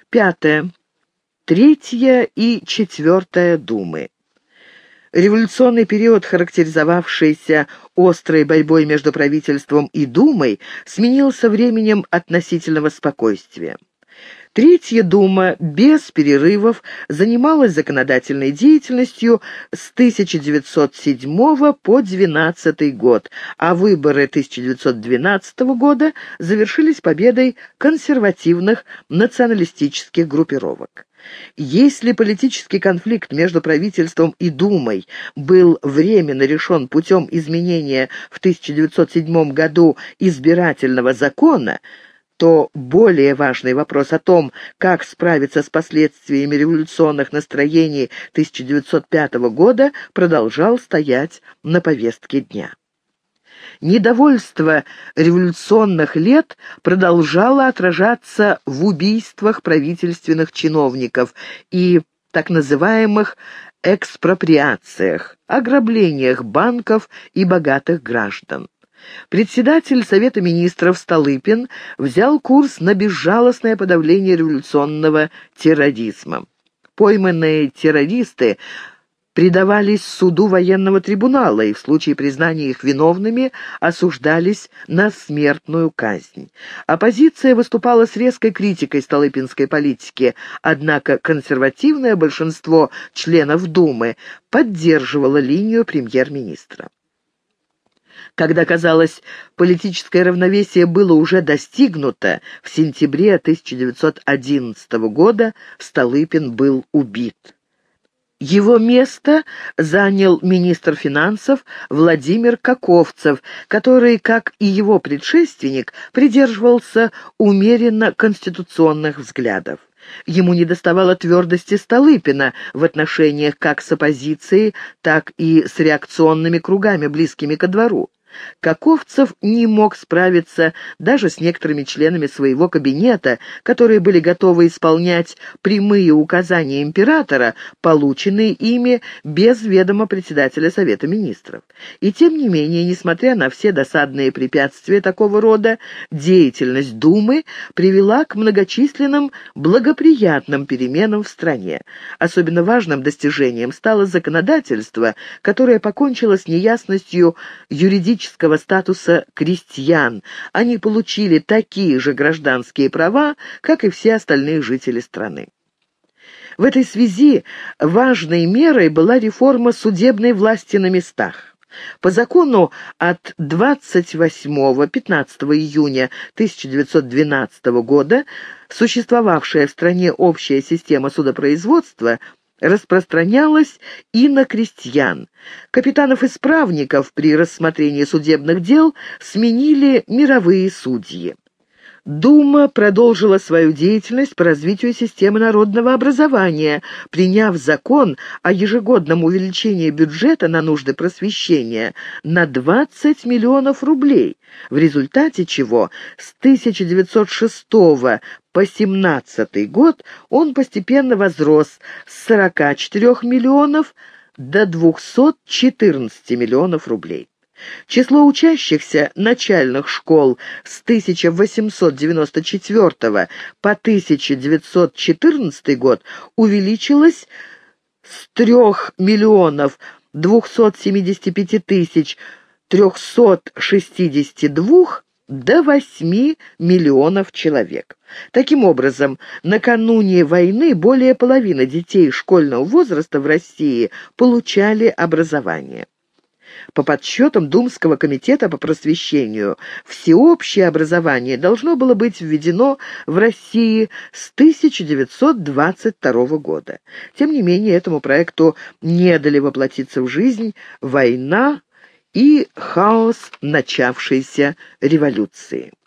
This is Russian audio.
Пятое. Третья и четвертая думы. Революционный период, характеризовавшийся острой борьбой между правительством и Думой, сменился временем относительного спокойствия. Третья дума без перерывов занималась законодательной деятельностью с 1907 по 12 год, а выборы 1912 года завершились победой консервативных националистических группировок. Если политический конфликт между правительством и Думой был временно решен путем изменения в 1907 году избирательного закона, то более важный вопрос о том, как справиться с последствиями революционных настроений 1905 года, продолжал стоять на повестке дня. Недовольство революционных лет продолжало отражаться в убийствах правительственных чиновников и так называемых экспроприациях, ограблениях банков и богатых граждан. Председатель Совета министров Столыпин взял курс на безжалостное подавление революционного терроризма. Пойманные террористы предавались суду военного трибунала и в случае признания их виновными осуждались на смертную казнь. Оппозиция выступала с резкой критикой столыпинской политики, однако консервативное большинство членов Думы поддерживало линию премьер-министра. Когда, казалось, политическое равновесие было уже достигнуто, в сентябре 1911 года Столыпин был убит. Его место занял министр финансов Владимир Каковцев, который, как и его предшественник, придерживался умеренно конституционных взглядов. Ему недоставало твердости Столыпина в отношениях как с оппозицией, так и с реакционными кругами, близкими ко двору. Каковцев не мог справиться даже с некоторыми членами своего кабинета, которые были готовы исполнять прямые указания императора, полученные ими без ведома председателя Совета министров. И тем не менее, несмотря на все досадные препятствия такого рода, деятельность Думы привела к многочисленным благоприятным переменам в стране. Особенно важным достижением стало законодательство, которое покончило с неясностью юридического статуса крестьян. Они получили такие же гражданские права, как и все остальные жители страны. В этой связи важной мерой была реформа судебной власти на местах. По закону от 28-15 июня 1912 года существовавшая в стране общая система судопроизводства распространялась и на крестьян. Капитанов-исправников при рассмотрении судебных дел сменили мировые судьи. Дума продолжила свою деятельность по развитию системы народного образования, приняв закон о ежегодном увеличении бюджета на нужды просвещения на 20 миллионов рублей, в результате чего с 1906 по 1917 год он постепенно возрос с 44 миллионов до 214 миллионов рублей. Число учащихся начальных школ с 1894 по 1914 год увеличилось с 3 миллионов 275 тысяч 362 до 8 миллионов человек. Таким образом, накануне войны более половины детей школьного возраста в России получали образование. По подсчетам Думского комитета по просвещению, всеобщее образование должно было быть введено в России с 1922 года. Тем не менее, этому проекту не дали воплотиться в жизнь война и хаос начавшейся революции.